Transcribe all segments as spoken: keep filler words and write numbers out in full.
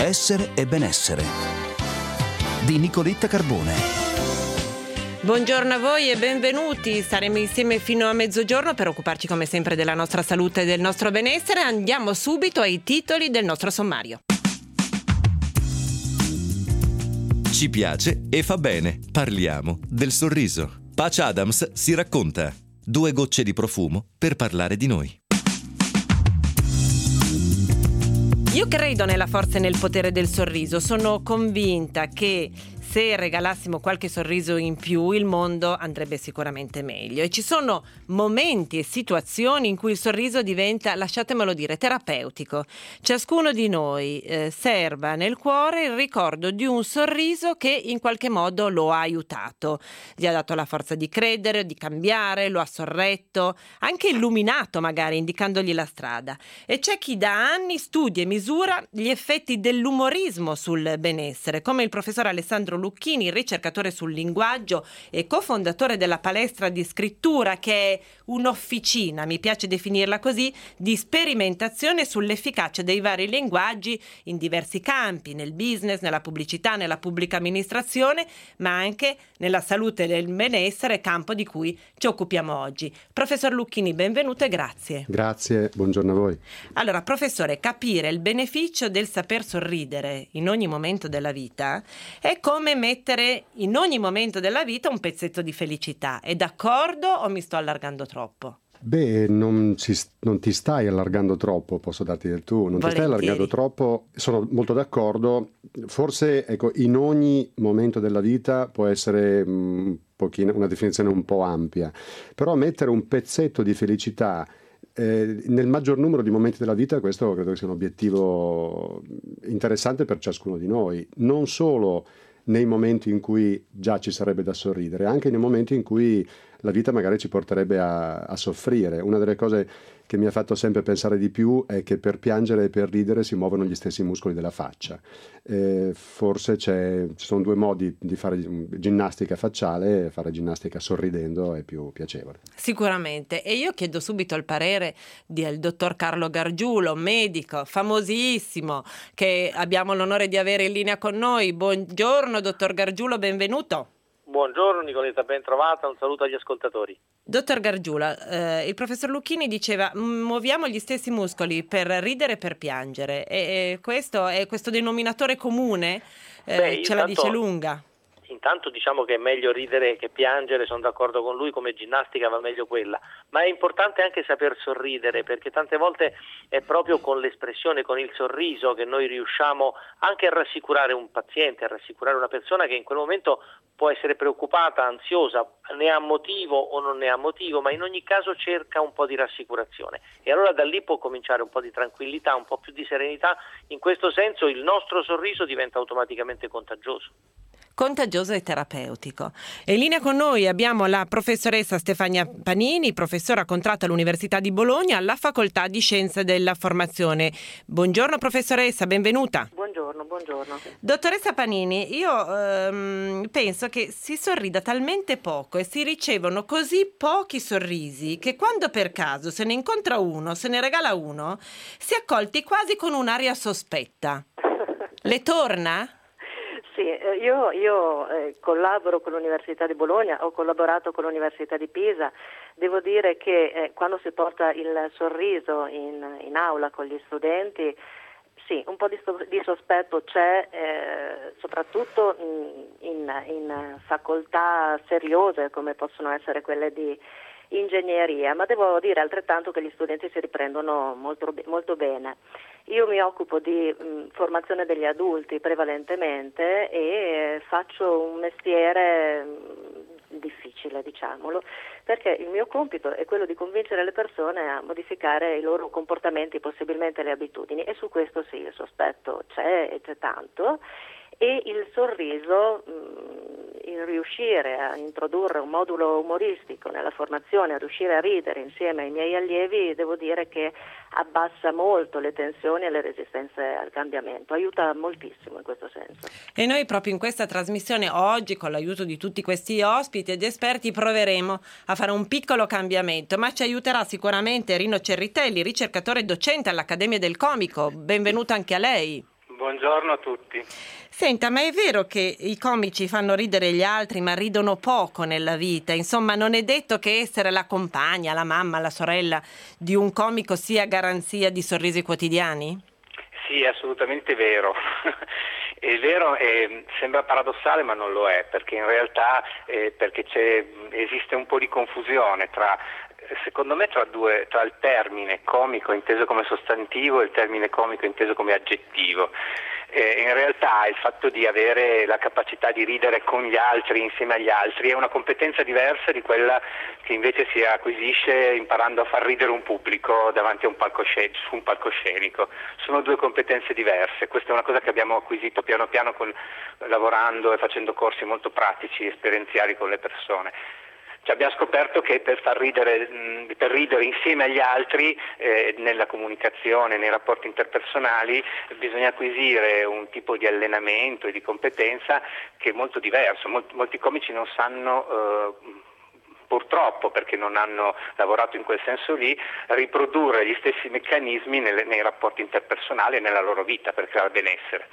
Essere e benessere di Nicoletta Carbone. Buongiorno a voi e benvenuti. Saremo insieme fino a mezzogiorno per occuparci come sempre della nostra salute e del nostro benessere. Andiamo subito ai titoli del nostro sommario. Ci piace e fa bene. Parliamo del sorriso. Patch Adams si racconta. Due gocce di profumo per parlare di noi. Io credo nella forza e nel potere del sorriso. Sono convinta che se regalassimo qualche sorriso in più il mondo andrebbe sicuramente meglio, e ci sono momenti e situazioni in cui il sorriso diventa, lasciatemelo dire, terapeutico. Ciascuno di noi eh, serba nel cuore il ricordo di un sorriso che in qualche modo lo ha aiutato, gli ha dato la forza di credere, di cambiare, lo ha sorretto, anche illuminato magari, indicandogli la strada. E c'è chi da anni studia e misura gli effetti dell'umorismo sul benessere, come il professor Alessandro Lucchini, ricercatore sul linguaggio e cofondatore della palestra di scrittura, che è un'officina, mi piace definirla così, di sperimentazione sull'efficacia dei vari linguaggi in diversi campi, nel business, nella pubblicità, nella pubblica amministrazione, ma anche nella salute e nel benessere, campo di cui ci occupiamo oggi. Professor Lucchini, benvenuto e grazie. Grazie, buongiorno a voi. Allora, professore, capire il beneficio del saper sorridere in ogni momento della vita è come mettere in ogni momento della vita un pezzetto di felicità. È d'accordo o mi sto allargando troppo? Beh, non, ci, non ti stai allargando troppo, posso darti del tu, non Volentieri. Ti stai allargando troppo, sono molto d'accordo. Forse, ecco, in ogni momento della vita può essere un pochino, una definizione un po' ampia, però mettere un pezzetto di felicità Eh, nel maggior numero di momenti della vita, questo credo che sia un obiettivo interessante per ciascuno di noi, non solo nei momenti in cui già ci sarebbe da sorridere, anche nei momenti in cui la vita magari ci porterebbe a, a soffrire. Una delle cose che mi ha fatto sempre pensare di più è che per piangere e per ridere si muovono gli stessi muscoli della faccia. Eh, forse c'è, ci sono due modi di fare ginnastica facciale, fare ginnastica sorridendo è più piacevole. Sicuramente. E io chiedo subito il parere del dottor Carlo Gargiulo, medico famosissimo, che abbiamo l'onore di avere in linea con noi. Buongiorno dottor Gargiulo, benvenuto. Buongiorno Nicoletta, ben trovata, un saluto agli ascoltatori. Dottor Gargiulo, eh, il professor Lucchini diceva muoviamo gli stessi muscoli per ridere e per piangere, e, e questo è questo denominatore comune, eh, Beh, ce intanto, la dice lunga. Intanto diciamo che è meglio ridere che piangere, sono d'accordo con lui, come ginnastica va meglio quella, ma è importante anche saper sorridere, perché tante volte è proprio con l'espressione, con il sorriso che noi riusciamo anche a rassicurare un paziente, a rassicurare una persona che in quel momento può essere preoccupata, ansiosa, ne ha motivo o non ne ha motivo, ma in ogni caso cerca un po' di rassicurazione, e allora da lì può cominciare un po' di tranquillità, un po' più di serenità. In questo senso il nostro sorriso diventa automaticamente contagioso. Contagioso e terapeutico. E in linea con noi abbiamo la professoressa Stefania Panini, professora contratta all'Università di Bologna alla Facoltà di Scienze della Formazione. Buongiorno professoressa, benvenuta. Buongiorno, buongiorno. Dottoressa Panini, io ehm, penso che si sorrida talmente poco e si ricevono così pochi sorrisi che quando per caso se ne incontra uno, se ne regala uno, si è accolti quasi con un'aria sospetta. Le torna? Sì, io, io eh, collaboro con l'Università di Bologna, ho collaborato con l'Università di Pisa. Devo dire che eh, quando si porta il sorriso in, in aula con gli studenti, sì, un po' di, di sospetto c'è, eh, soprattutto in, in, in facoltà seriose come possono essere quelle di ingegneria, ma devo dire altrettanto che gli studenti si riprendono molto, molto bene. Io mi occupo di mh, formazione degli adulti prevalentemente e faccio un mestiere mh, difficile, diciamolo, perché il mio compito è quello di convincere le persone a modificare i loro comportamenti, possibilmente le abitudini, e su questo sì, il sospetto c'è e c'è tanto, e il sorriso, il riuscire a introdurre un modulo umoristico nella formazione, a riuscire a ridere insieme ai miei allievi, devo dire che abbassa molto le tensioni e le resistenze al cambiamento, aiuta moltissimo in questo senso. E noi proprio in questa trasmissione oggi, con l'aiuto di tutti questi ospiti ed esperti, proveremo a fare un piccolo cambiamento, ma ci aiuterà sicuramente Rino Cerritelli, ricercatore e docente all'Accademia del Comico. Benvenuto anche a lei. Buongiorno a tutti. Senta, ma è vero che i comici fanno ridere gli altri ma ridono poco nella vita? Insomma, non è detto che essere la compagna, la mamma, la sorella di un comico sia garanzia di sorrisi quotidiani? Sì, è assolutamente vero. È vero, eh, sembra paradossale ma non lo è, perché in realtà eh, perché c'è, esiste un po' di confusione tra, secondo me, tra, due, tra il termine comico inteso come sostantivo e il termine comico inteso come aggettivo. Eh, in realtà il fatto di avere la capacità di ridere con gli altri, insieme agli altri, è una competenza diversa di quella che invece si acquisisce imparando a far ridere un pubblico davanti a un palcoscenico, su un palcoscenico. Sono due competenze diverse. Questa è una cosa che abbiamo acquisito piano piano con, lavorando e facendo corsi molto pratici, esperienziali con le persone. Cioè abbiamo scoperto che per far ridere, mh, per ridere insieme agli altri eh, nella comunicazione, nei rapporti interpersonali, bisogna acquisire un tipo di allenamento e di competenza che è molto diverso. Molti, molti comici non sanno, eh, purtroppo perché non hanno lavorato in quel senso lì, riprodurre gli stessi meccanismi nelle, nei rapporti interpersonali e nella loro vita per creare benessere.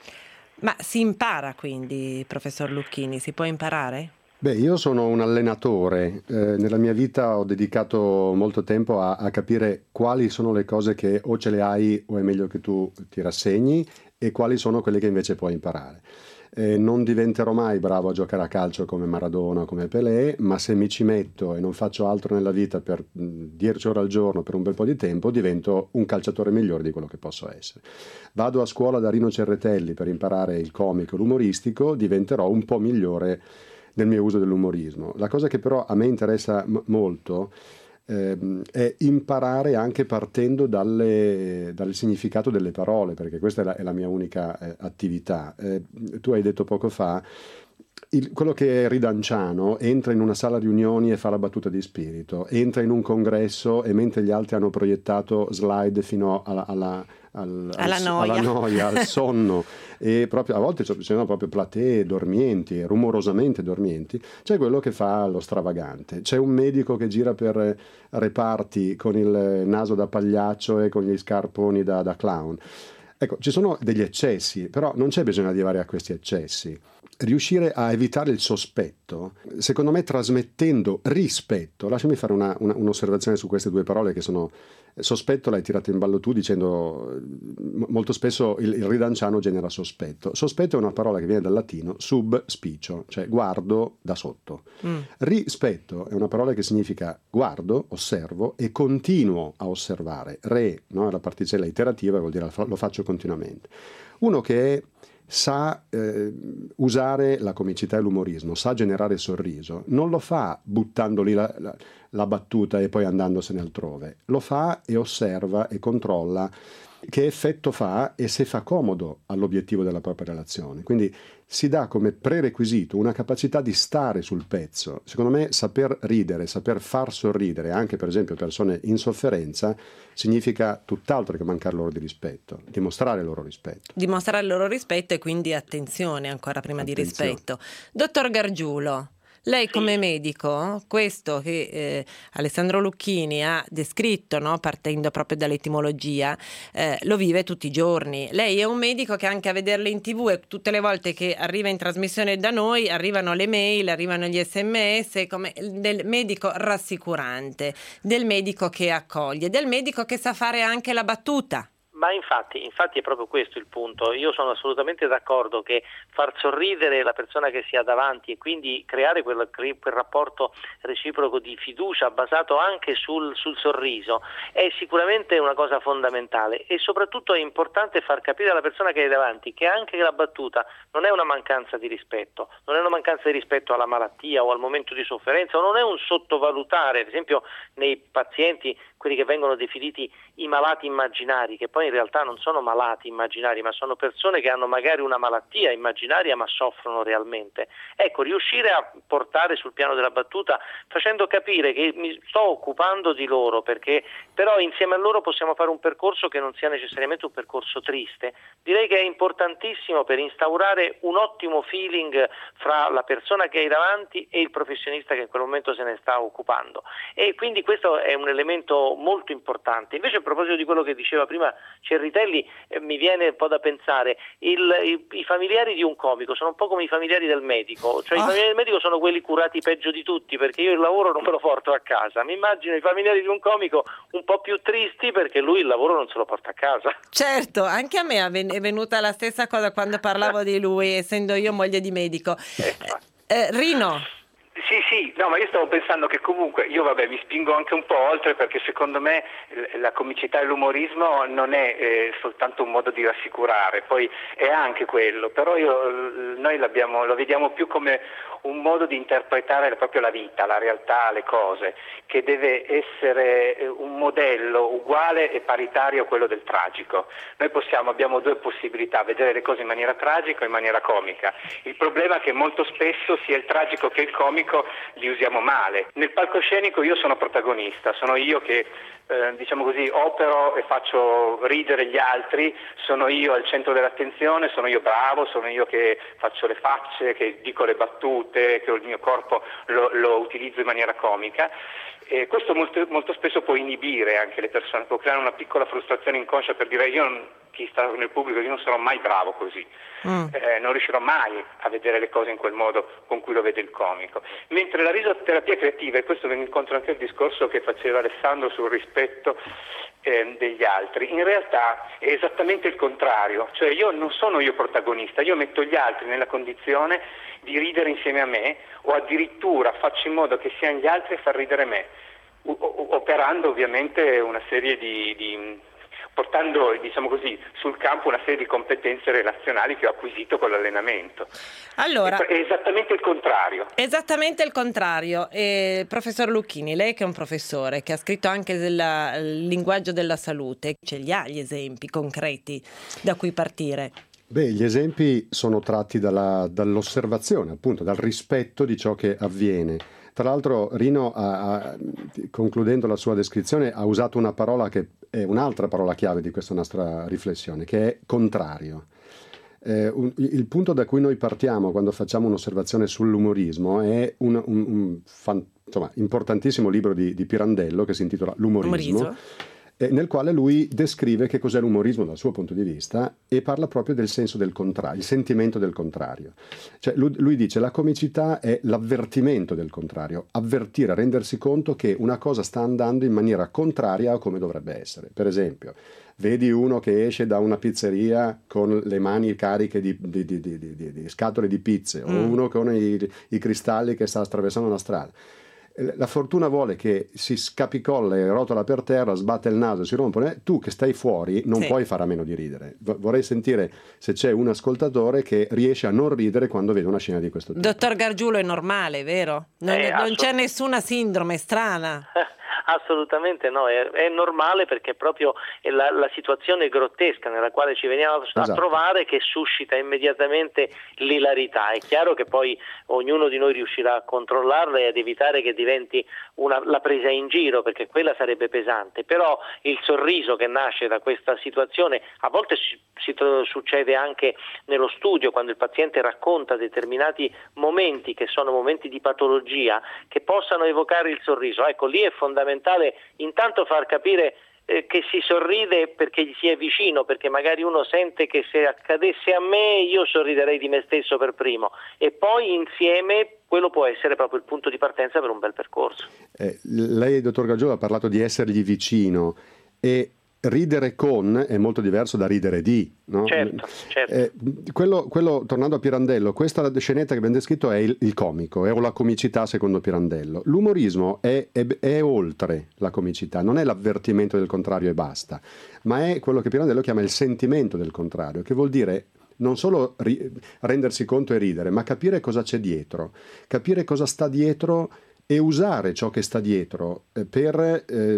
Ma si impara quindi, professor Lucchini, si può imparare? Beh, io sono un allenatore, eh, nella mia vita ho dedicato molto tempo a, a capire quali sono le cose che o ce le hai o è meglio che tu ti rassegni e quali sono quelle che invece puoi imparare. Eh, non diventerò mai bravo a giocare a calcio come Maradona o come Pelé, ma se mi ci metto e non faccio altro nella vita per dieci ore al giorno per un bel po' di tempo, divento un calciatore migliore di quello che posso essere. Vado a scuola da Rino Cerretelli per imparare il comico, l'umoristico, diventerò un po' migliore nel mio uso dell'umorismo. La cosa che però a me interessa m- molto ehm, è imparare anche partendo dalle, dal significato delle parole, perché questa è la, è la mia unica eh, attività. Eh, tu hai detto poco fa, il, quello che è ridanciano entra in una sala riunioni e fa la battuta di spirito, entra in un congresso e mentre gli altri hanno proiettato slide fino alla, alla Al, alla, al, noia. alla noia, al sonno, e proprio a volte ci sono proprio platee dormienti, rumorosamente dormienti. C'è quello che fa lo stravagante, c'è un medico che gira per reparti con il naso da pagliaccio e con gli scarponi da, da clown. Ecco, ci sono degli eccessi, però non c'è bisogno di arrivare a questi eccessi. Riuscire a evitare il sospetto, secondo me trasmettendo rispetto, lasciami fare una, una, un'osservazione su queste due parole che sono, sospetto l'hai tirato in ballo tu dicendo molto spesso il, il ridanciano genera sospetto. Sospetto è una parola che viene dal latino sub spicio, cioè guardo da sotto. Mm. Rispetto è una parola che significa guardo, osservo e continuo a osservare. Re, no? È la particella iterativa, vuol dire lo faccio continuamente. Uno che è sa eh, usare la comicità e l'umorismo, sa generare sorriso, non lo fa buttando lì la, la, la battuta e poi andandosene altrove, lo fa e osserva e controlla che effetto fa e se fa comodo all'obiettivo della propria relazione. Quindi si dà come prerequisito una capacità di stare sul pezzo. Secondo me saper ridere, saper far sorridere anche per esempio persone in sofferenza significa tutt'altro che mancare loro di rispetto, dimostrare loro rispetto. Dimostrare il loro rispetto e quindi attenzione ancora prima attenzione. di rispetto. Dottor Gargiulo, lei come medico, questo che eh, Alessandro Lucchini ha descritto, no, partendo proprio dall'etimologia, eh, lo vive tutti i giorni. Lei è un medico che anche a vederle in tivù e tutte le volte che arriva in trasmissione da noi arrivano le mail, arrivano gli sms, come del medico rassicurante, del medico che accoglie, del medico che sa fare anche la battuta. Ma infatti, infatti è proprio questo il punto. Io sono assolutamente d'accordo che far sorridere la persona che si ha davanti e quindi creare quel, quel rapporto reciproco di fiducia basato anche sul, sul sorriso è sicuramente una cosa fondamentale e soprattutto è importante far capire alla persona che hai davanti che anche la battuta non è una mancanza di rispetto, non è una mancanza di rispetto alla malattia o al momento di sofferenza o non è un sottovalutare, ad esempio nei pazienti, quelli che vengono definiti i malati immaginari, che poi in realtà non sono malati immaginari, ma sono persone che hanno magari una malattia immaginaria ma soffrono realmente. Ecco, riuscire a portare sul piano della battuta facendo capire che mi sto occupando di loro, perché però insieme a loro possiamo fare un percorso che non sia necessariamente un percorso triste, direi che è importantissimo per instaurare un ottimo feeling fra la persona che hai davanti e il professionista che in quel momento se ne sta occupando. E quindi questo è un elemento molto importante. Invece a proposito di quello che diceva prima Cerritelli, eh, mi viene un po' da pensare, il, i, i familiari di un comico sono un po' come i familiari del medico, cioè ah. i familiari del medico sono quelli curati peggio di tutti, perché io il lavoro non me lo porto a casa. Mi immagino i familiari di un comico un po' più tristi perché lui il lavoro non se lo porta a casa. Certo, anche a me è venuta la stessa cosa quando parlavo di lui, essendo io moglie di medico. Eh, eh, Rino. Sì, sì, no, ma io stavo pensando che comunque, io vabbè mi spingo anche un po' oltre, perché secondo me la comicità e l'umorismo non è eh, soltanto un modo di rassicurare, poi è anche quello, però io, noi l'abbiamo, lo vediamo più come un modo di interpretare proprio la vita, la realtà, le cose, che deve essere un modello uguale e paritario a quello del tragico. Noi possiamo, abbiamo due possibilità, vedere le cose in maniera tragica o in maniera comica. Il problema è che molto spesso sia il tragico che il comico li usiamo male. Nel palcoscenico io sono protagonista, sono io che eh, diciamo così opero e faccio ridere gli altri, sono io al centro dell'attenzione, sono io bravo, sono io che faccio le facce, che dico le battute, che il mio corpo lo, lo utilizzo in maniera comica. E questo molto, molto spesso può inibire anche le persone, può creare una piccola frustrazione inconscia per dire io non, chi sta nel pubblico, io non sarò mai bravo così, mm. eh, non riuscirò mai a vedere le cose in quel modo con cui lo vede il comico. Mentre la risoterapia creativa, e questo viene incontro anche al discorso che faceva Alessandro sul rispetto eh, degli altri, in realtà è esattamente il contrario, cioè io non sono io protagonista, io metto gli altri nella condizione di ridere insieme a me, o addirittura faccio in modo che siano gli altri a far ridere me, operando ovviamente una serie di, di portando, diciamo così, sul campo una serie di competenze relazionali che ho acquisito con l'allenamento. Allora, è esattamente il contrario. Esattamente il contrario. Eh, professor Lucchini, lei che è un professore, che ha scritto anche del linguaggio della salute, ce li ha gli esempi concreti da cui partire? Beh, gli esempi sono tratti dalla, dall'osservazione, appunto, dal rispetto di ciò che avviene. Tra l'altro Rino, ha, ha, concludendo la sua descrizione, ha usato una parola che è un'altra parola chiave di questa nostra riflessione, che è contrario. Eh, un, il punto da cui noi partiamo quando facciamo un'osservazione sull'umorismo è un, un, un fan, insomma, importantissimo libro di, di Pirandello che si intitola L'umorismo. Umorismo. Eh, nel quale lui descrive che cos'è l'umorismo dal suo punto di vista e parla proprio del senso del contrario, il sentimento del contrario. Cioè lui, lui dice la comicità è l'avvertimento del contrario, avvertire, rendersi conto che una cosa sta andando in maniera contraria a come dovrebbe essere. Per esempio, vedi uno che esce da una pizzeria con le mani cariche di, di, di, di, di, di scatole di pizze, mm. o uno con i, i cristalli che sta attraversando una strada. La fortuna vuole che si scapicolla e rotola per terra, sbatte il naso, si rompe. Tu che stai fuori non sì. puoi fare a meno di ridere. Vorrei sentire se c'è un ascoltatore che riesce a non ridere quando vede una scena di questo tipo. Dottor Gargiulo, è normale, vero? Non, eh, non c'è nessuna sindrome strana. Assolutamente no, è, è normale, perché proprio è la, la situazione grottesca nella quale ci veniamo a esatto. trovare che suscita immediatamente l'ilarità. È chiaro che poi ognuno di noi riuscirà a controllarla e ad evitare che diventi una, la presa in giro, perché quella sarebbe pesante, però il sorriso che nasce da questa situazione a volte si, si succede anche nello studio, quando il paziente racconta determinati momenti che sono momenti di patologia che possano evocare il sorriso. Ecco, lì è fondamentale intanto far capire eh, che si sorride perché gli si è vicino, perché magari uno sente che se accadesse a me io sorriderei di me stesso per primo, e poi insieme quello può essere proprio il punto di partenza per un bel percorso. Eh, lei, dottor Gargiulo, ha parlato di essergli vicino, e ridere con è molto diverso da ridere di, no? Certo, certo. Eh, quello, quello, tornando a Pirandello, questa scenetta che abbiamo descritto è il, il comico, è la comicità secondo Pirandello. L'umorismo è, è, è oltre la comicità, non è l'avvertimento del contrario e basta, ma è quello che Pirandello chiama il sentimento del contrario, che vuol dire non solo ri- rendersi conto e ridere, ma capire cosa c'è dietro, capire cosa sta dietro e usare ciò che sta dietro eh, per eh,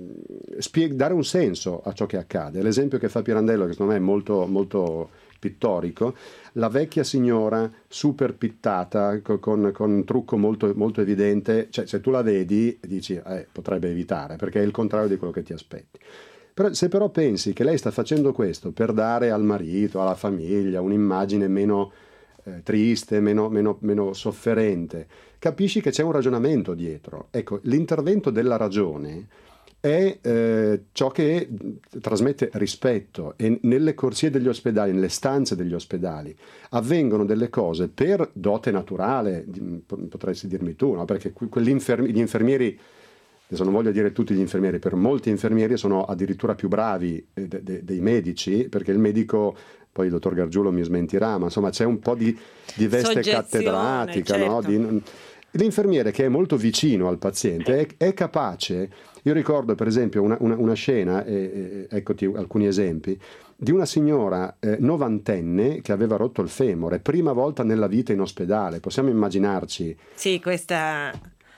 spieg- dare un senso a ciò che accade. L'esempio che fa Pirandello, che secondo me è molto, molto pittorico, la vecchia signora super pittata con, con, con un trucco molto, molto evidente, cioè se tu la vedi dici eh, potrebbe evitare, perché è il contrario di quello che ti aspetti. Però, se però pensi che lei sta facendo questo per dare al marito, alla famiglia, un'immagine meno eh, triste, meno, meno, meno sofferente, capisci che c'è un ragionamento dietro. Ecco, l'intervento della ragione è eh, ciò che trasmette rispetto, e nelle corsie degli ospedali, nelle stanze degli ospedali avvengono delle cose per dote naturale, potresti dirmi tu, no? Perché gli infermieri, adesso non voglio dire tutti gli infermieri, per molti infermieri sono addirittura più bravi de- de- dei medici, perché il medico, poi il dottor Gargiulo mi smentirà, ma insomma c'è un po' di, di veste cattedratica, certo. no? Di, l'infermiere che è molto vicino al paziente è, è capace. Io ricordo per esempio una, una, una scena, eh, eh, eccoti alcuni esempi, di una signora eh, novantenne che aveva rotto il femore, prima volta nella vita in ospedale. Possiamo immaginarci. Sì, questa...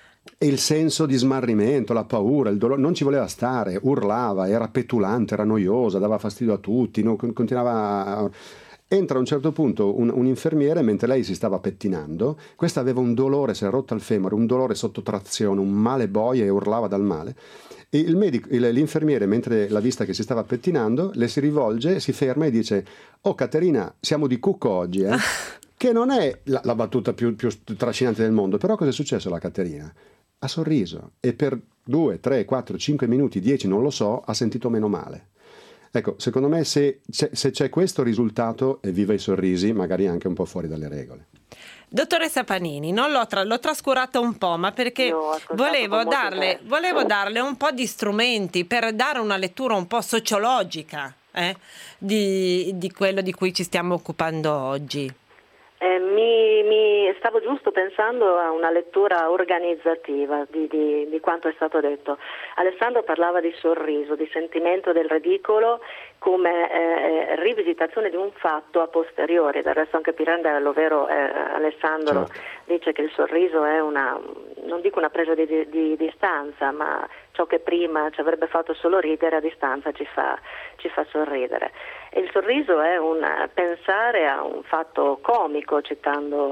E il senso di smarrimento, la paura, il dolore, non ci voleva stare, urlava, era petulante, era noiosa, dava fastidio a tutti, no, continuava a... Entra a un certo punto un, un infermiere mentre lei si stava pettinando, questa aveva un dolore, si era rotta il femore, un dolore sotto trazione, un male boia e urlava dal male. E il medico, il, l'infermiere, mentre l'ha vista che si stava pettinando, le si rivolge, si ferma e dice: "Oh Caterina, siamo di cucco oggi, eh?" Che non è la, la battuta più, più trascinante del mondo, però cosa è successo alla Caterina? Ha sorriso e per due, tre, quattro, cinque minuti, dieci, non lo so, ha sentito meno male. Ecco, secondo me se c'è, se c'è questo risultato, evviva i sorrisi, magari anche un po' fuori dalle regole. Dottoressa Panini, non l'ho, tra- l'ho trascurata un po', ma perché volevo darle, volevo darle un po' di strumenti per dare una lettura un po' sociologica eh, di, di quello di cui ci stiamo occupando oggi. Eh, mi, mi stavo giusto pensando a una lettura organizzativa di, di, di quanto è stato detto. Alessandro parlava di sorriso, di sentimento del ridicolo come eh, rivisitazione di un fatto a posteriori. Del resto anche Pirandello, vero eh, Alessandro, certo, dice che il sorriso è una, non dico una presa di, di, di distanza, ma ciò che prima ci avrebbe fatto solo ridere a distanza ci fa, ci fa sorridere. E il sorriso è un pensare a un fatto comico, citando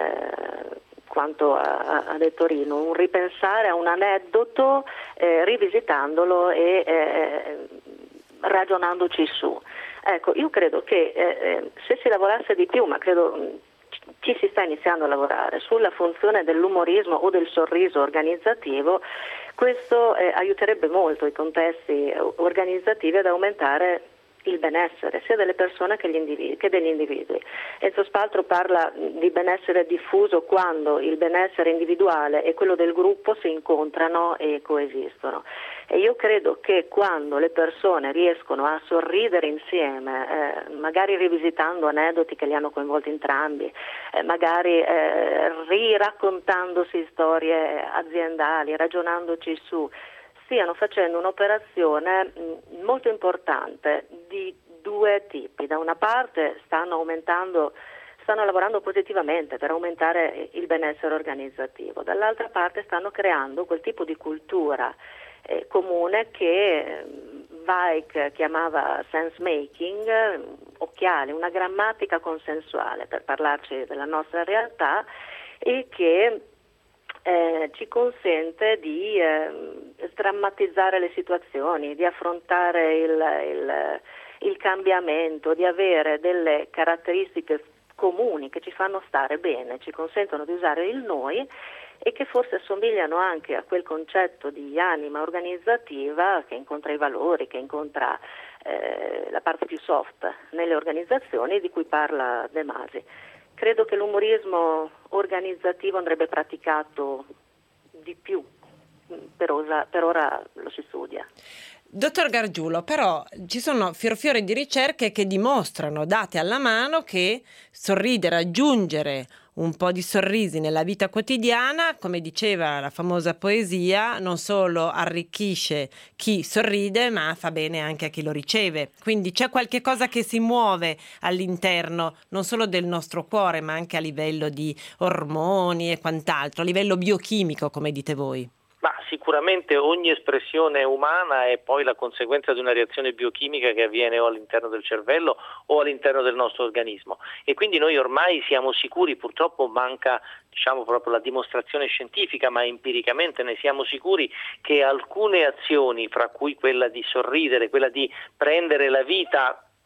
eh, quanto ha, ha detto Rino, un ripensare a un aneddoto eh, rivisitandolo e eh, ragionandoci su. Ecco, io credo che eh, se si lavorasse di più, ma credo ci si sta iniziando a lavorare, sulla funzione dell'umorismo o del sorriso organizzativo, questo eh, aiuterebbe molto i contesti organizzativi ad aumentare il benessere sia delle persone che, gli individui, che degli individui. Enzo Spaltro parla di benessere diffuso quando il benessere individuale e quello del gruppo si incontrano e coesistono. E io credo che quando le persone riescono a sorridere insieme, eh, magari rivisitando aneddoti che li hanno coinvolti entrambi, eh, magari eh, riraccontandosi storie aziendali, ragionandoci su, stiano facendo un'operazione molto importante di due tipi. Da una parte stanno aumentando, stanno lavorando positivamente per aumentare il benessere organizzativo, dall'altra parte stanno creando quel tipo di cultura eh, comune che eh, Weick chiamava sense making, eh, occhiali, una grammatica consensuale per parlarci della nostra realtà e che Eh, ci consente di eh, sdrammatizzare le situazioni, di affrontare il, il, il cambiamento, di avere delle caratteristiche comuni che ci fanno stare bene, ci consentono di usare il noi e che forse assomigliano anche a quel concetto di anima organizzativa che incontra i valori, che incontra eh, la parte più soft nelle organizzazioni di cui parla De Masi. Credo che l'umorismo organizzativo andrebbe praticato di più, per, osa, per ora lo si studia. Dottor Gargiulo, però ci sono fiorfiori di ricerche che dimostrano, date alla mano, che sorridere, aggiungere un po' di sorrisi nella vita quotidiana, come diceva la famosa poesia, non solo arricchisce chi sorride, ma fa bene anche a chi lo riceve. Quindi c'è qualche cosa che si muove all'interno non solo del nostro cuore, ma anche a livello di ormoni e quant'altro, a livello biochimico, come dite voi. Ma sicuramente ogni espressione umana è poi la conseguenza di una reazione biochimica che avviene o all'interno del cervello o all'interno del nostro organismo, e quindi noi ormai siamo sicuri, purtroppo manca diciamo proprio la dimostrazione scientifica, ma empiricamente ne siamo sicuri, che alcune azioni, fra cui quella di sorridere, quella di prendere la vita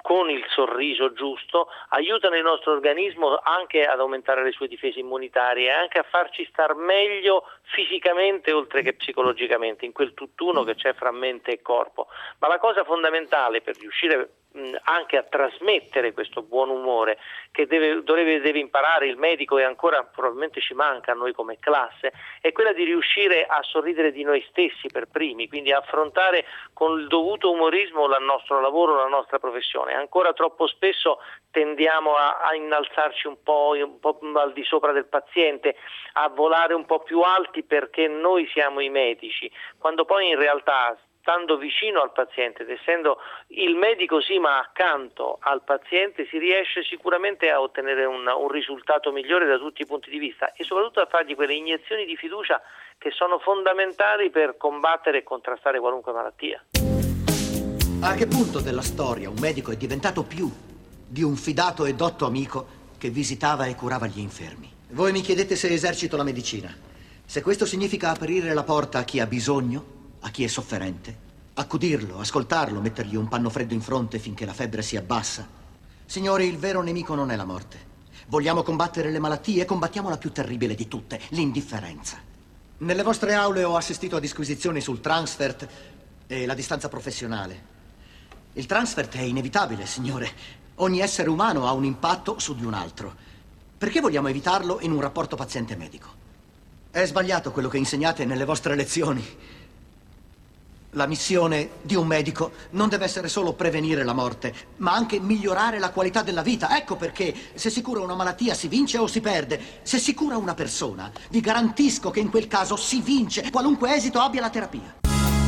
con il sorriso giusto, aiutano il nostro organismo anche ad aumentare le sue difese immunitarie e anche a farci star meglio fisicamente oltre che psicologicamente, in quel tutt'uno che c'è fra mente e corpo. Ma la cosa fondamentale per riuscire mh, anche a trasmettere questo buon umore che deve, deve, deve imparare il medico, e ancora probabilmente ci manca a noi come classe, è quella di riuscire a sorridere di noi stessi per primi, quindi a affrontare con il dovuto umorismo il nostro lavoro, la nostra professione. Ancora troppo spesso tendiamo a, a innalzarci un po', un po' al di sopra del paziente, a volare un po' più alti perché noi siamo i medici, quando poi in realtà, stando vicino al paziente ed essendo il medico sì ma accanto al paziente, si riesce sicuramente a ottenere un, un risultato migliore da tutti i punti di vista e soprattutto a fargli quelle iniezioni di fiducia che sono fondamentali per combattere e contrastare qualunque malattia. A che punto della storia un medico è diventato più di un fidato e dotto amico che visitava e curava gli infermi? Voi mi chiedete se esercito la medicina. Se questo significa aprire la porta a chi ha bisogno, a chi è sofferente, accudirlo, ascoltarlo, mettergli un panno freddo in fronte finché la febbre si abbassa. Signori, il vero nemico non è la morte. Vogliamo combattere le malattie? Combattiamo la più terribile di tutte, l'indifferenza. Nelle vostre aule ho assistito a disquisizioni sul transfert e la distanza professionale. Il transfert è inevitabile, signore. Ogni essere umano ha un impatto su di un altro. Perché vogliamo evitarlo in un rapporto paziente-medico? È sbagliato quello che insegnate nelle vostre lezioni. La missione di un medico non deve essere solo prevenire la morte, ma anche migliorare la qualità della vita. Ecco perché se si cura una malattia si vince o si perde. Se si cura una persona, vi garantisco che in quel caso si vince, qualunque esito abbia la terapia.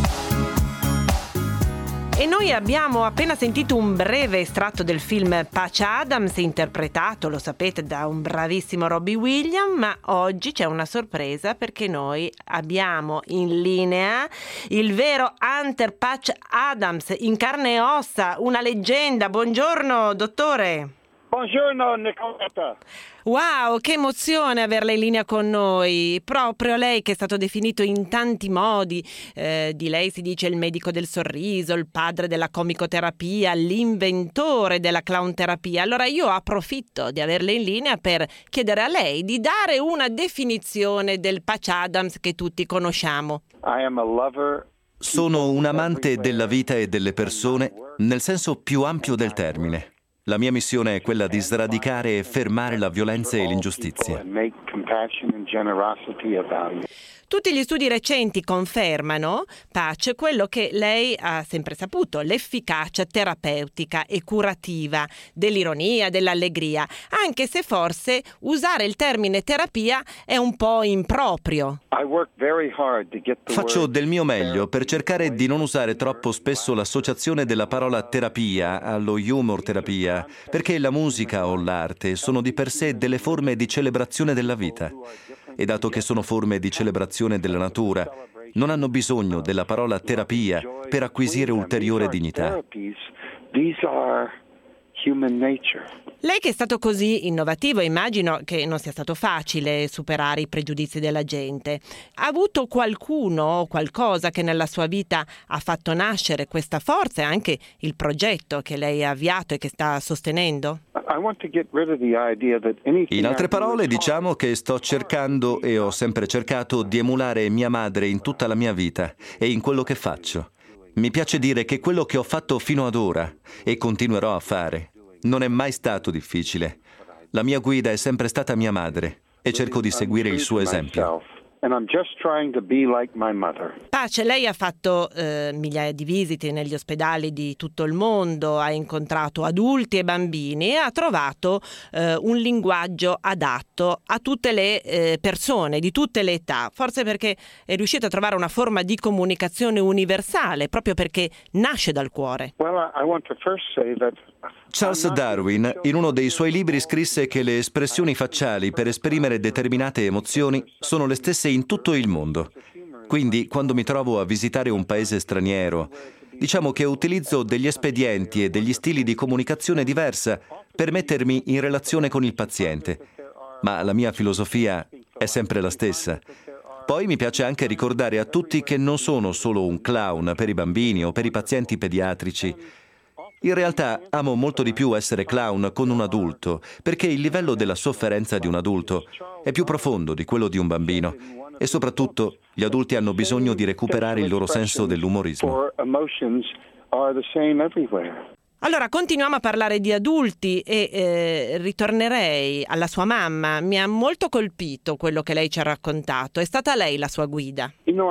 E noi abbiamo appena sentito un breve estratto del film Patch Adams, interpretato, lo sapete, da un bravissimo Robbie Williams, ma oggi c'è una sorpresa perché noi abbiamo in linea il vero Hunter Patch Adams, in carne e ossa, una leggenda. Buongiorno, dottore. Buongiorno Nicoletta. Wow, che emozione averla in linea con noi. Proprio lei che è stato definito in tanti modi. Eh, di lei si dice il medico del sorriso, il padre della comicoterapia, l'inventore della clownterapia. Allora io approfitto di averla in linea per chiedere a lei di dare una definizione del Patch Adams che tutti conosciamo. I am a lover. Sono un amante della vita e delle persone nel senso più ampio del termine. La mia missione è quella di sradicare e fermare la violenza e l'ingiustizia. Tutti gli studi recenti confermano, Patch, quello che lei ha sempre saputo, l'efficacia terapeutica e curativa dell'ironia, dell'allegria, anche se forse usare il termine terapia è un po' improprio. Faccio del mio meglio per cercare di non usare troppo spesso l'associazione della parola terapia allo humor terapia, perché la musica o l'arte sono di per sé delle forme di celebrazione della vita. E dato che sono forme di celebrazione della natura, non hanno bisogno della parola terapia per acquisire ulteriore dignità. Lei che è stato così innovativo, immagino che non sia stato facile superare i pregiudizi della gente. Ha avuto qualcuno o qualcosa che nella sua vita ha fatto nascere questa forza e anche il progetto che lei ha avviato e che sta sostenendo? In altre parole, diciamo che sto cercando e ho sempre cercato di emulare mia madre in tutta la mia vita e in quello che faccio. Mi piace dire che quello che ho fatto fino ad ora e continuerò a fare non è mai stato difficile. La mia guida è sempre stata mia madre e cerco di seguire il suo esempio. Patch, lei ha fatto eh, migliaia di visite negli ospedali di tutto il mondo, ha incontrato adulti e bambini e ha trovato eh, un linguaggio adatto a tutte le eh, persone, di tutte le età, forse perché è riuscito a trovare una forma di comunicazione universale, proprio perché nasce dal cuore. Charles Darwin, in uno dei suoi libri, scrisse che le espressioni facciali per esprimere determinate emozioni sono le stesse in tutto il mondo. Quindi, quando mi trovo a visitare un paese straniero, diciamo che utilizzo degli espedienti e degli stili di comunicazione diversa per mettermi in relazione con il paziente. Ma la mia filosofia è sempre la stessa. Poi mi piace anche ricordare a tutti che non sono solo un clown per i bambini o per i pazienti pediatrici. In realtà amo molto di più essere clown con un adulto, perché il livello della sofferenza di un adulto è più profondo di quello di un bambino e soprattutto gli adulti hanno bisogno di recuperare il loro senso dell'umorismo. Allora, continuiamo a parlare di adulti e eh, ritornerei alla sua mamma. Mi ha molto colpito quello che lei ci ha raccontato. È stata lei la sua guida?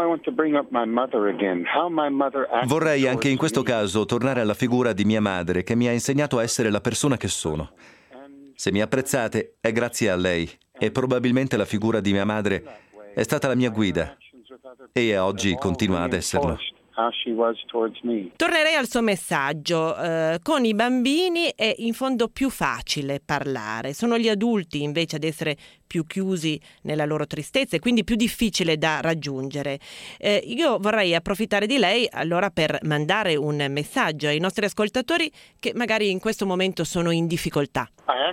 Vorrei anche in questo caso tornare alla figura di mia madre, che mi ha insegnato a essere la persona che sono. Se mi apprezzate, è grazie a lei e probabilmente la figura di mia madre è stata la mia guida e oggi continua ad esserlo. Tornerei al suo messaggio. Eh, con i bambini è in fondo più facile parlare, sono gli adulti invece ad essere più chiusi nella loro tristezza e quindi più difficile da raggiungere. Eh, io vorrei approfittare di lei allora per mandare un messaggio ai nostri ascoltatori che magari in questo momento sono in difficoltà.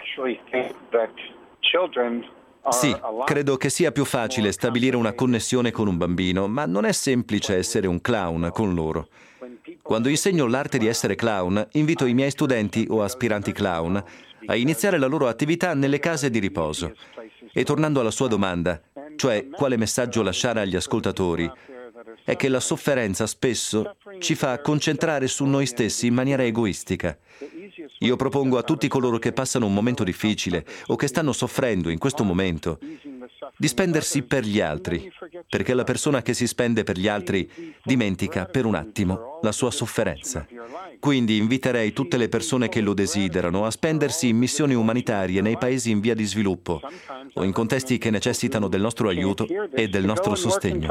Sì, credo che sia più facile stabilire una connessione con un bambino, ma non è semplice essere un clown con loro. Quando insegno l'arte di essere clown, invito i miei studenti o aspiranti clown a iniziare la loro attività nelle case di riposo. E tornando alla sua domanda, cioè quale messaggio lasciare agli ascoltatori, è che la sofferenza spesso ci fa concentrare su noi stessi in maniera egoistica. Io propongo a tutti coloro che passano un momento difficile o che stanno soffrendo in questo momento di spendersi per gli altri, perché la persona che si spende per gli altri dimentica per un attimo la sua sofferenza. Quindi inviterei tutte le persone che lo desiderano a spendersi in missioni umanitarie nei paesi in via di sviluppo o in contesti che necessitano del nostro aiuto e del nostro sostegno.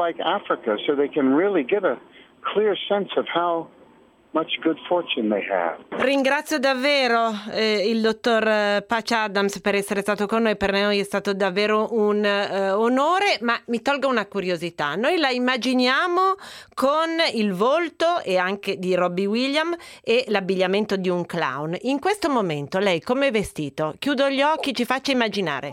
Ringrazio davvero eh, il dottor Patch Adams per essere stato con noi. Per noi è stato davvero un eh, onore, ma mi tolgo una curiosità. Noi la immaginiamo con il volto e anche di Robbie Williams e l'abbigliamento di un clown. In questo momento lei come è vestito? Chiudo gli occhi, ci faccia immaginare.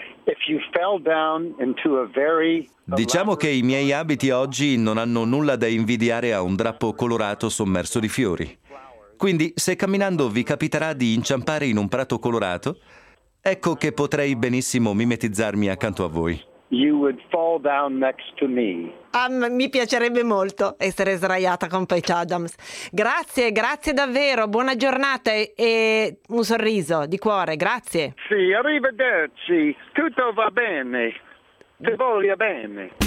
Diciamo che i miei abiti oggi non hanno nulla da invidiare a un drappo colorato sommerso di fiori. Quindi, se camminando vi capiterà di inciampare in un prato colorato, ecco che potrei benissimo mimetizzarmi accanto a voi. You would fall down next to me. Ah, mi piacerebbe molto essere sdraiata con Patch Adams. Grazie, grazie davvero, buona giornata e, e un sorriso di cuore, grazie. Sì, arrivederci, tutto va bene, ti voglio bene.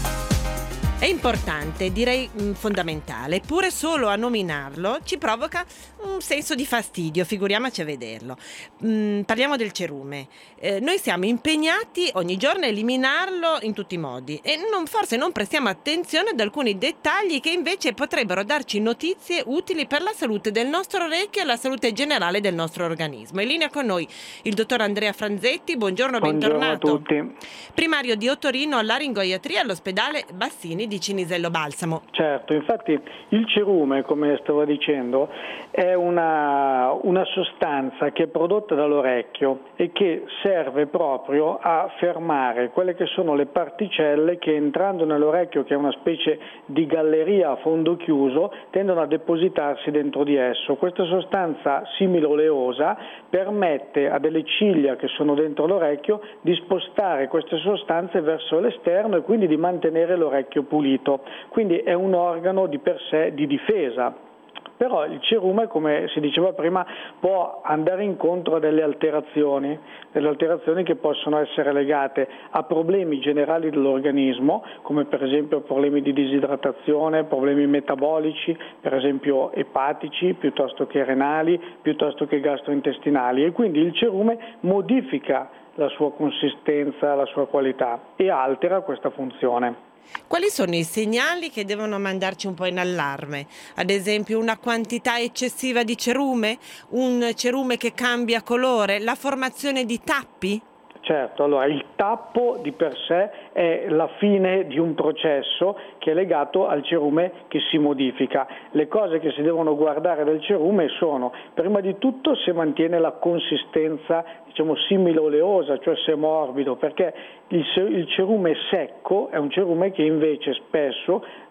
È importante, direi fondamentale, eppure solo a nominarlo ci provoca un senso di fastidio, figuriamoci a vederlo. Mm, parliamo del cerume. Eh, noi siamo impegnati ogni giorno a eliminarlo in tutti i modi e non, forse non prestiamo attenzione ad alcuni dettagli che invece potrebbero darci notizie utili per la salute del nostro orecchio e la salute generale del nostro organismo. In linea con noi il dottor Andrea Franzetti, buongiorno, buongiorno bentornato. a tutti. Primario di otorino laringoiatria all'ospedale Bassini di Cinisello Balsamo. Certo, infatti il cerume, come stavo dicendo, è una, una sostanza che è prodotta dall'orecchio e che serve proprio a fermare quelle che sono le particelle che entrando nell'orecchio, che è una specie di galleria a fondo chiuso, tendono a depositarsi dentro di esso. Questa sostanza simil-oleosa permette a delle ciglia che sono dentro l'orecchio di spostare queste sostanze verso l'esterno e quindi di mantenere l'orecchio pulito. Quindi è un organo di per sé di difesa. Però il cerume, come si diceva prima, può andare incontro a delle alterazioni, delle alterazioni che possono essere legate a problemi generali dell'organismo, come per esempio problemi di disidratazione, problemi metabolici, per esempio epatici, piuttosto che renali, piuttosto che gastrointestinali. E quindi il cerume modifica la sua consistenza, la sua qualità e altera questa funzione. Quali sono i segnali che devono mandarci un po' in allarme? Ad esempio una quantità eccessiva di cerume, un cerume che cambia colore, la formazione di tappi? Certo, allora il tappo di per sé è la fine di un processo che è legato al cerume che si modifica. Le cose che si devono guardare del cerume sono, prima di tutto, se mantiene la consistenza, diciamo, simil-oleosa, cioè se è morbido, perché il, il cerume secco è un cerume che invece spesso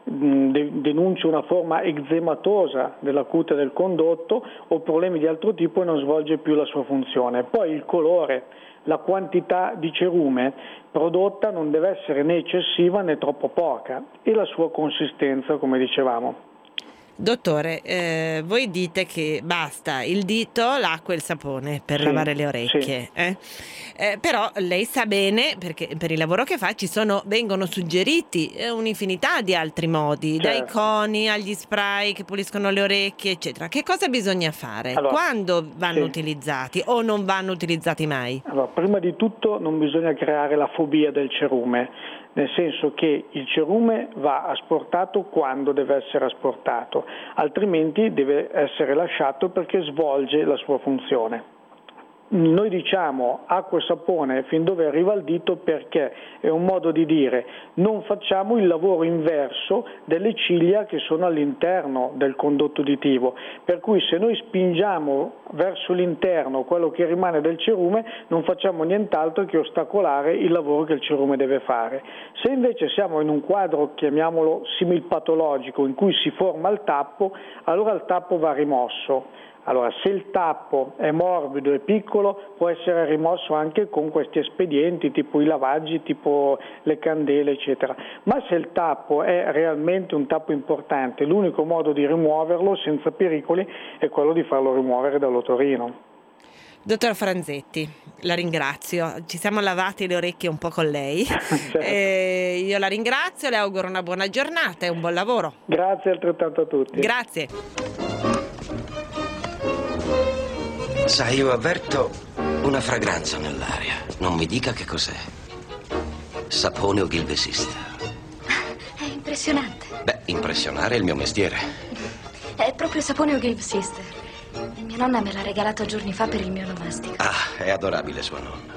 denuncia una forma eczematosa della cute del condotto o problemi di altro tipo e non svolge più la sua funzione. Poi il colore, la quantità di cerume prodotta non deve essere né eccessiva né troppo poca, e la sua consistenza, come dicevamo. Dottore, eh, voi dite che basta il dito, l'acqua e il sapone per Sì, lavare le orecchie, sì. eh? Eh, però lei sa bene, perché per il lavoro che fa ci sono, vengono suggeriti eh, un'infinità di altri modi, Certo. dai coni agli spray che puliscono le orecchie, eccetera. Che cosa bisogna fare? Allora, Quando vanno sì. utilizzati o non vanno utilizzati mai? Allora, prima di tutto non bisogna creare la fobia del cerume, nel senso che il cerume va asportato quando deve essere asportato, altrimenti deve essere lasciato perché svolge la sua funzione. Noi diciamo acqua e sapone fin dove arriva il dito perché è un modo di dire non facciamo il lavoro inverso delle ciglia che sono all'interno del condotto uditivo, per cui se noi spingiamo verso l'interno quello che rimane del cerume non facciamo nient'altro che ostacolare il lavoro che il cerume deve fare. Se invece siamo in un quadro, chiamiamolo similpatologico, in cui si forma il tappo, allora il tappo va rimosso. Allora, se il tappo è morbido e piccolo, può essere rimosso anche con questi espedienti, tipo i lavaggi, tipo le candele, eccetera. Ma se il tappo è realmente un tappo importante, l'unico modo di rimuoverlo senza pericoli è quello di farlo rimuovere dall'otorino. Dottor Franzetti, la ringrazio, ci siamo lavati le orecchie un po' con lei. Certo. E io la ringrazio, le auguro una buona giornata e un buon lavoro. Grazie altrettanto a tutti. Grazie. Sai, io avverto una fragranza nell'aria. Non mi dica che cos'è. Sapone o Gilve Sister? È impressionante. Beh, impressionare è il mio mestiere. È proprio sapone o Gilve Sister. Mia nonna me l'ha regalato giorni fa per il mio nomastico. Ah, è adorabile sua nonna.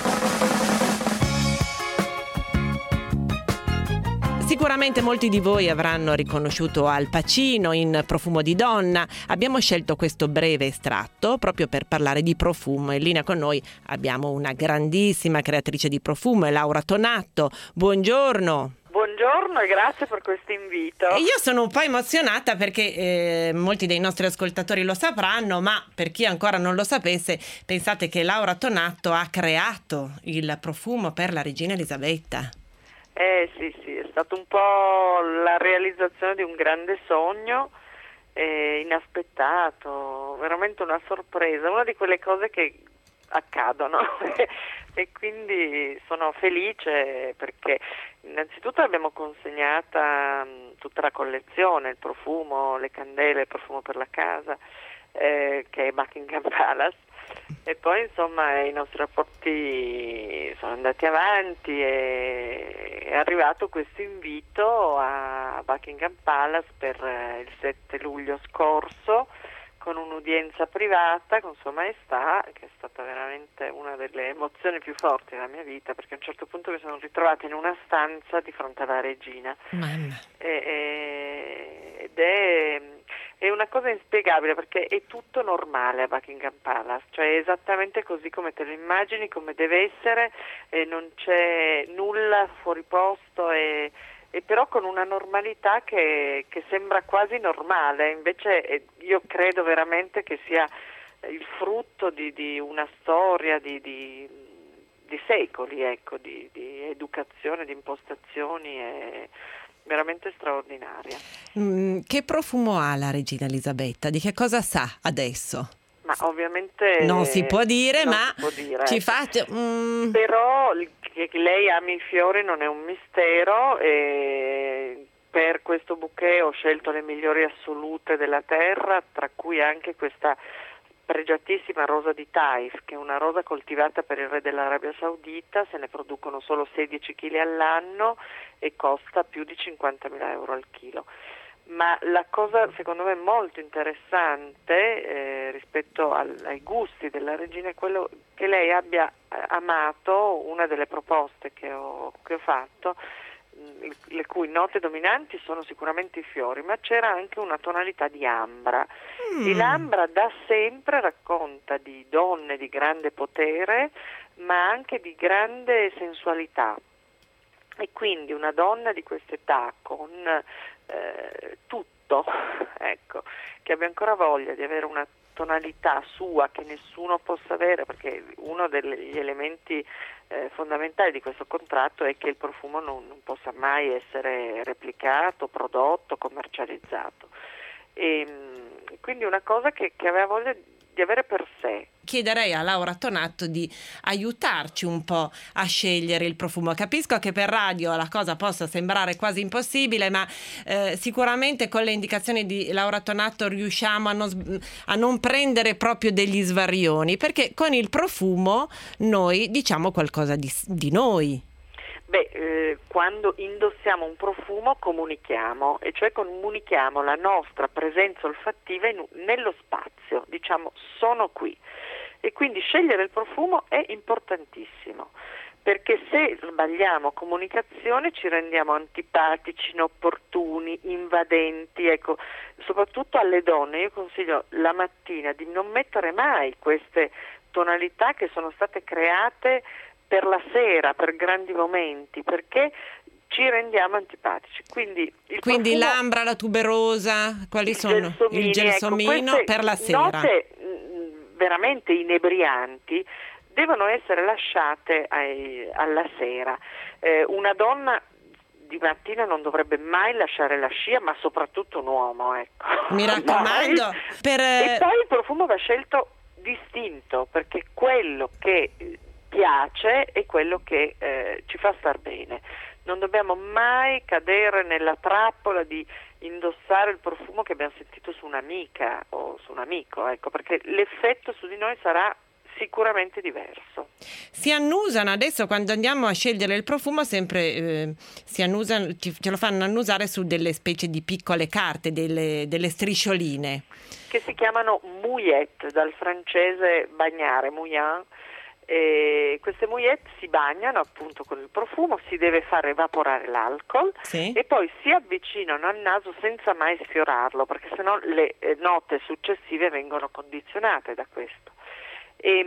Sicuramente molti di voi avranno riconosciuto Al Pacino in Profumo di donna. Abbiamo scelto questo breve estratto proprio per parlare di profumo. In linea con noi abbiamo una grandissima creatrice di profumo, Laura Tonatto. Buongiorno. Buongiorno e grazie per questo invito. E io sono un po' emozionata perché eh, molti dei nostri ascoltatori lo sapranno, ma per chi ancora non lo sapesse, pensate che Laura Tonatto ha creato il profumo per la regina Elisabetta. Eh sì, sì, è stato un po' la realizzazione di un grande sogno, eh, inaspettato, veramente una sorpresa, una di quelle cose che accadono e quindi sono felice perché innanzitutto abbiamo consegnata mh, tutta la collezione, il profumo, le candele, il profumo per la casa, eh, che è Buckingham Palace. E poi insomma i nostri rapporti sono andati avanti e è arrivato questo invito a Buckingham Palace per il sette luglio scorso con un'udienza privata con Sua Maestà, che è stata veramente una delle emozioni più forti della mia vita, perché a un certo punto mi sono ritrovata in una stanza di fronte alla regina. Mamma. E, e, ed è È una cosa inspiegabile perché è tutto normale a Buckingham Palace, cioè è esattamente così come te lo immagini, come deve essere, e non c'è nulla fuori posto e, e però con una normalità che, che sembra quasi normale, invece eh, io credo veramente che sia il frutto di, di una storia di, di, di secoli, ecco, di, di educazione, di impostazioni e veramente straordinaria. Mm, che profumo ha la regina Elisabetta? Di che cosa sa adesso? Ma ovviamente non si può dire, non ma si può dire. ci faccia. Mm. Però che lei ami i fiori non è un mistero e per questo bouquet ho scelto le migliori assolute della terra, tra cui anche questa pregiatissima rosa di Taif, che è una rosa coltivata per il re dell'Arabia Saudita, se ne producono solo sedici chili all'anno e costa più di cinquantamila euro al chilo. Ma la cosa secondo me molto interessante eh, rispetto al, ai gusti della regina è quello che lei abbia amato una delle proposte che ho, che ho fatto, le cui note dominanti sono sicuramente i fiori, ma c'era anche una tonalità di ambra. Mm. E l'ambra da sempre racconta di donne di grande potere, ma anche di grande sensualità. E quindi una donna di quest'età con eh, tutto, ecco, che abbia ancora voglia di avere una tonalità sua che nessuno possa avere, perché uno degli elementi eh, fondamentali di questo contratto è che il profumo non, non possa mai essere replicato, prodotto, commercializzato. E, quindi una cosa che, che aveva voglia di avere per sé. Chiederei a Laura Tonato di aiutarci un po' a scegliere il profumo. Capisco che per radio la cosa possa sembrare quasi impossibile, ma eh, sicuramente con le indicazioni di Laura Tonato riusciamo a non, a non prendere proprio degli svarioni, perché con il profumo noi diciamo qualcosa di, di noi. Beh, eh, quando indossiamo un profumo comunichiamo, e cioè comunichiamo la nostra presenza olfattiva in, nello spazio, diciamo sono qui. E quindi scegliere il profumo è importantissimo, perché se sbagliamo comunicazione ci rendiamo antipatici, inopportuni, invadenti. Ecco, soprattutto alle donne io consiglio la mattina di non mettere mai queste tonalità che sono state create per la sera, per grandi momenti, perché ci rendiamo antipatici. Quindi, il Quindi profumo, l'ambra, la tuberosa, quali il sono? gelsomini, Il gelsomino ecco, per la sera. Note mh, veramente inebrianti devono essere lasciate ai, alla sera. Eh, una donna di mattina non dovrebbe mai lasciare la scia, ma soprattutto un uomo, ecco. Mi raccomando. Per... E poi il profumo va scelto distinto, perché quello che piace è quello che eh, ci fa star bene. Non dobbiamo mai cadere nella trappola di indossare il profumo che abbiamo sentito su un'amica o su un amico, ecco, perché l'effetto su di noi sarà sicuramente diverso. Si annusano adesso quando andiamo a scegliere il profumo, sempre eh, si annusano, ci, ce lo fanno annusare su delle specie di piccole carte, delle, delle striscioline che si chiamano mouillette, dal francese bagnare, mouillin. E queste mouillette si bagnano appunto con il profumo, si deve far evaporare l'alcol, sì, e poi si avvicinano al naso senza mai sfiorarlo, perché sennò le eh, note successive vengono condizionate da questo. E,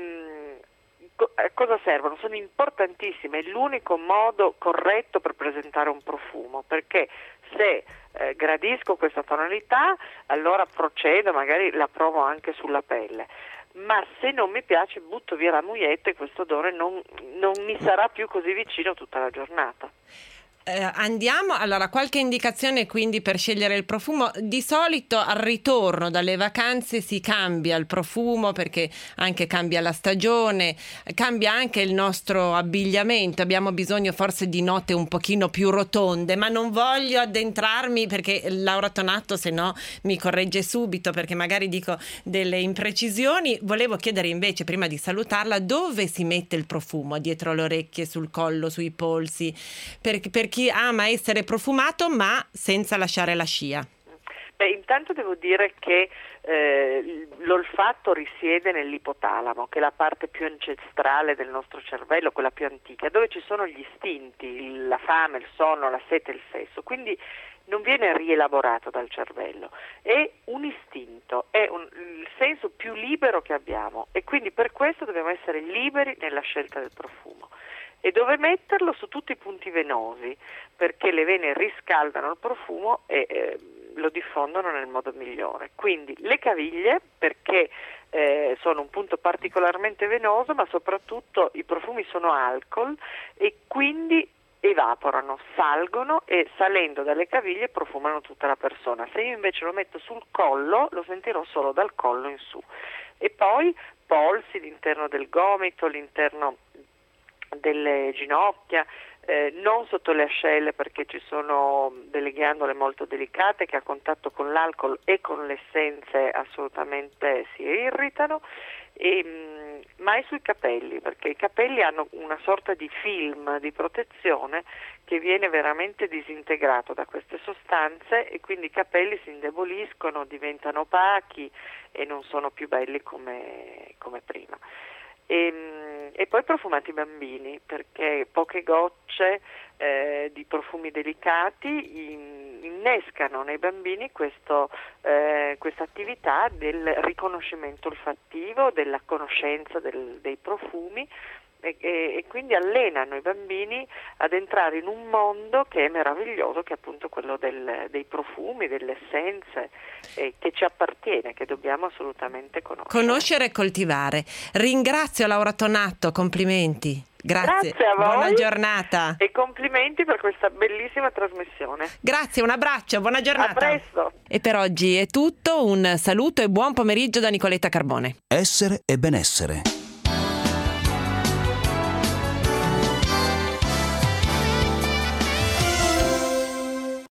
mh, co- cosa servono? Sono importantissime, è l'unico modo corretto per presentare un profumo, perché se eh, gradisco questa tonalità, allora procedo, magari la provo anche sulla pelle. Ma se non mi piace butto via la mouillette e questo odore non, non mi sarà più così vicino tutta la giornata. Eh, andiamo, allora qualche indicazione quindi per scegliere il profumo. Di solito al ritorno dalle vacanze si cambia il profumo, perché anche cambia la stagione, cambia anche il nostro abbigliamento, abbiamo bisogno forse di note un pochino più rotonde, ma non voglio addentrarmi perché Laura Tonato se no mi corregge subito, perché magari dico delle imprecisioni. Volevo chiedere invece, prima di salutarla, dove si mette il profumo? Dietro le orecchie, sul collo, sui polsi, per, per chi ama essere profumato ma senza lasciare la scia? Beh, intanto devo dire che eh, l'olfatto risiede nell'ipotalamo, che è la parte più ancestrale del nostro cervello, quella più antica, dove ci sono gli istinti, la fame, il sonno, la sete e il sesso. Quindi non viene rielaborato dal cervello, è un istinto, è un, il senso più libero che abbiamo, e quindi per questo dobbiamo essere liberi nella scelta del profumo. E dove metterlo? Su tutti i punti venosi, perché le vene riscaldano il profumo e eh, lo diffondono nel modo migliore. Quindi le caviglie, perché eh, sono un punto particolarmente venoso, ma soprattutto i profumi sono alcol e quindi evaporano, salgono, e salendo dalle caviglie profumano tutta la persona. Se io invece lo metto sul collo, lo sentirò solo dal collo in su. E poi polsi, l'interno del gomito, l'interno delle ginocchia, eh, non sotto le ascelle, perché ci sono delle ghiandole molto delicate che a contatto con l'alcol e con le essenze assolutamente si irritano, e mh, mai sui capelli, perché i capelli hanno una sorta di film di protezione che viene veramente disintegrato da queste sostanze, e quindi i capelli si indeboliscono, diventano opachi e non sono più belli come, come prima. E, e poi profumati i bambini, perché poche gocce eh, di profumi delicati in, innescano nei bambini questo, eh, questa attività del riconoscimento olfattivo, della conoscenza del, dei profumi, E, e, e quindi allenano i bambini ad entrare in un mondo che è meraviglioso, che è appunto quello del, dei profumi, delle essenze, eh, che ci appartiene, che dobbiamo assolutamente conoscere. Conoscere e coltivare. Ringrazio Laura Tonatto, complimenti. Grazie, Grazie a voi, buona giornata. E complimenti per questa bellissima trasmissione. Grazie, un abbraccio, buona giornata. A presto. E per oggi è tutto, un saluto e buon pomeriggio da Nicoletta Carbone. Essere e benessere.